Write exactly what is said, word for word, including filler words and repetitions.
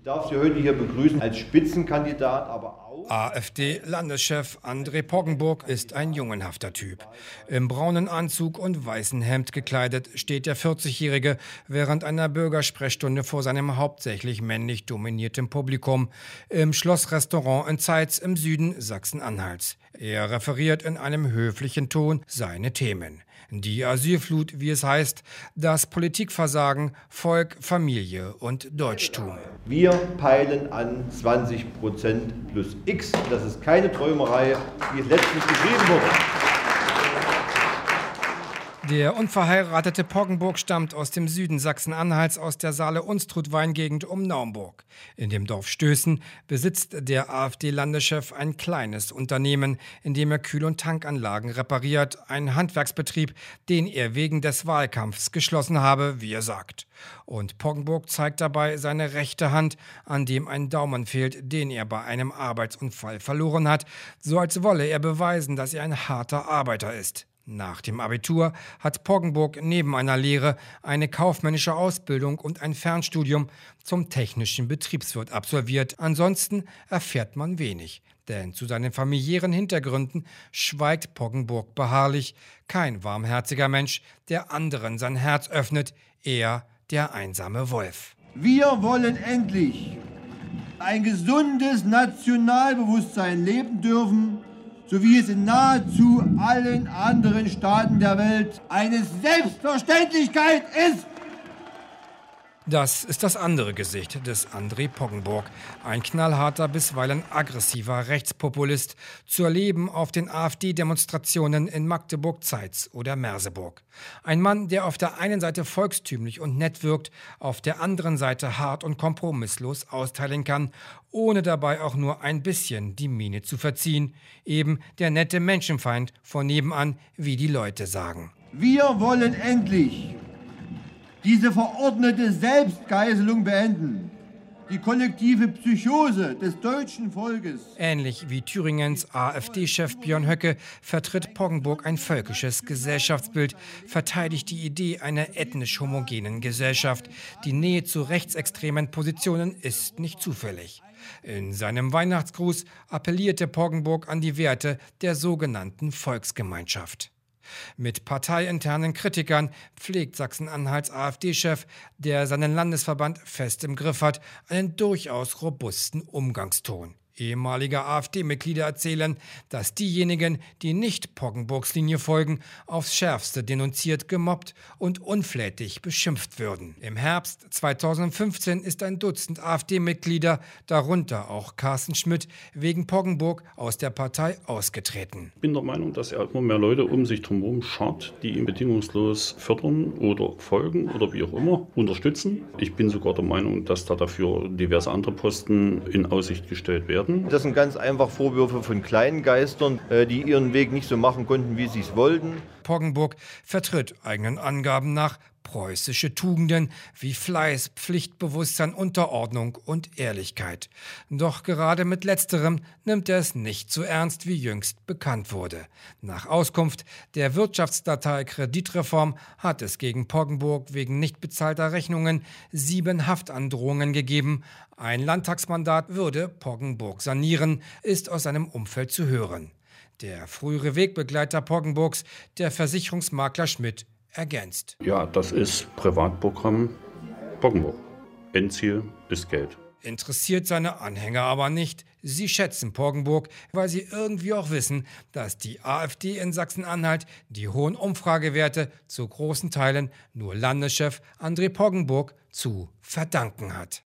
Ich darf Sie heute hier begrüßen als Spitzenkandidat, aber auch AfD-Landeschef André Poggenburg ist ein jungenhafter Typ. Im braunen Anzug und weißen Hemd gekleidet steht der vierzigjährige während einer Bürgersprechstunde vor seinem hauptsächlich männlich dominierten Publikum im Schlossrestaurant in Zeitz im Süden Sachsen-Anhalts. Er referiert in einem höflichen Ton seine Themen. Die Asylflut, wie es heißt, das Politikversagen, Volk, Familie und Deutschtum. wir peilen an zwanzig Prozent plus X. Das ist keine Träumerei, wie es letztlich geschrieben wurde. Der unverheiratete Poggenburg stammt aus dem Süden Sachsen-Anhalts, aus der Saale-Unstrut-Weingegend um Naumburg. In dem Dorf Stößen besitzt der AfD-Landeschef ein kleines Unternehmen, in dem er Kühl- und Tankanlagen repariert, ein Handwerksbetrieb, den er wegen des Wahlkampfs geschlossen habe, wie er sagt. Und Poggenburg zeigt dabei seine rechte Hand, an dem ein Daumen fehlt, den er bei einem Arbeitsunfall verloren hat, so als wolle er beweisen, dass er ein harter Arbeiter ist. Nach dem Abitur hat Poggenburg neben einer Lehre eine kaufmännische Ausbildung und ein Fernstudium zum technischen Betriebswirt absolviert. Ansonsten erfährt man wenig, denn zu seinen familiären Hintergründen schweigt Poggenburg beharrlich. Kein warmherziger Mensch, der anderen sein Herz öffnet, eher der einsame Wolf. Wir wollen endlich ein gesundes Nationalbewusstsein leben dürfen, so wie es in nahezu allen anderen Staaten der Welt eine Selbstverständlichkeit ist. Das ist das andere Gesicht des André Poggenburg. Ein knallharter, bisweilen aggressiver Rechtspopulist, zu erleben auf den AfD-Demonstrationen in Magdeburg, Zeitz oder Merseburg. Ein Mann, der auf der einen Seite volkstümlich und nett wirkt, auf der anderen Seite hart und kompromisslos austeilen kann, ohne dabei auch nur ein bisschen die Miene zu verziehen. Eben der nette Menschenfeind von nebenan, wie die Leute sagen. Wir wollen endlich diese verordnete Selbstgeißelung beenden. Die kollektive Psychose des deutschen Volkes. Ähnlich wie Thüringens AfD-Chef Björn Höcke vertritt Poggenburg ein völkisches Gesellschaftsbild, verteidigt die Idee einer ethnisch homogenen Gesellschaft. Die Nähe zu rechtsextremen Positionen ist nicht zufällig. In seinem Weihnachtsgruß appellierte Poggenburg an die Werte der sogenannten Volksgemeinschaft. Mit parteiinternen Kritikern pflegt Sachsen-Anhalts AfD-Chef, der seinen Landesverband fest im Griff hat, einen durchaus robusten Umgangston. Ehemalige AfD-Mitglieder erzählen, dass diejenigen, die nicht Poggenburgs Linie folgen, aufs Schärfste denunziert, gemobbt und unflätig beschimpft würden. Im Herbst zweitausendfünfzehn ist ein Dutzend AfD-Mitglieder, darunter auch Carsten Schmidt, wegen Poggenburg aus der Partei ausgetreten. Ich bin der Meinung, dass er immer mehr Leute um sich herum schart, die ihn bedingungslos fördern oder folgen oder wie auch immer unterstützen. Ich bin sogar der Meinung, dass da dafür diverse andere Posten in Aussicht gestellt werden. Das sind ganz einfach Vorwürfe von kleinen Geistern, die ihren Weg nicht so machen konnten, wie sie es wollten. Poggenburg vertritt eigenen Angaben nach preußische Tugenden wie Fleiß, Pflichtbewusstsein, Unterordnung und Ehrlichkeit. Doch gerade mit Letzterem nimmt er es nicht so ernst, wie jüngst bekannt wurde. Nach Auskunft der Wirtschaftsdatei Kreditreform hat es gegen Poggenburg wegen nicht bezahlter Rechnungen sieben Haftandrohungen gegeben. Ein Landtagsmandat würde Poggenburg sanieren, ist aus seinem Umfeld zu hören. Der frühere Wegbegleiter Poggenburgs, der Versicherungsmakler Schmidt, ergänzt. Ja, das ist Privatprogramm Poggenburg. Endziel ist Geld. Interessiert seine Anhänger aber nicht. Sie schätzen Poggenburg, weil sie irgendwie auch wissen, dass die AfD in Sachsen-Anhalt die hohen Umfragewerte zu großen Teilen nur Landeschef André Poggenburg zu verdanken hat.